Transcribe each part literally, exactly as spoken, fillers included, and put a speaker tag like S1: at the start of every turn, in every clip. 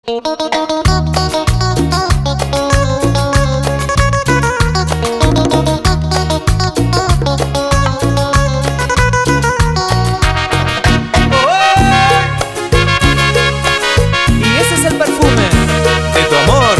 S1: Y ese es el perfume de tu amor.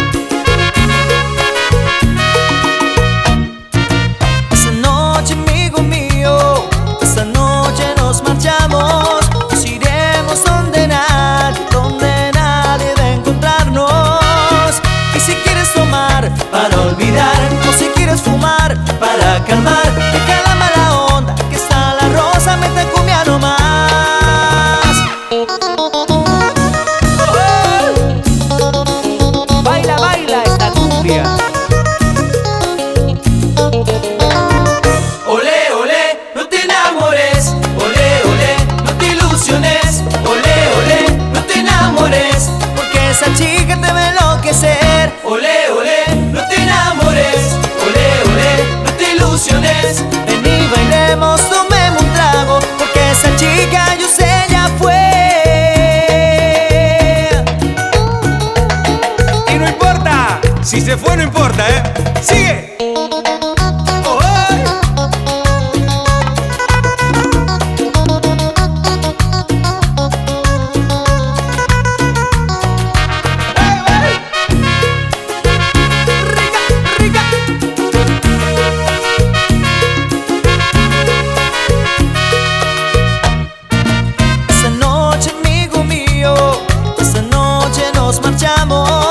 S2: Esa noche, amigo mío, esa noche nos marchamos. Nos iremos donde nadie, donde nadie va a encontrarnos. Y si quieres tomar para olvidar, o si quieres fumar para calmar, deja la mala onda, que está la rosa, mete cumbia nomás.
S1: Baila, baila esta cumbia.
S2: Olé, olé, no te enamores. Olé, olé, no te ilusiones. Olé, olé, no te enamores, porque esa chica te va a enloquecer. Olé, olé, no te enamores. Olé, olé, no te ilusiones. Ven y bailemos, tomemos un trago, porque esa chica yo sé ya fue.
S1: Y no importa, si se fue no importa, ¿eh? ¡Sigue!
S2: Oh, ay. Rica, rica. Esa noche, amigo mío, esa noche nos marchamos.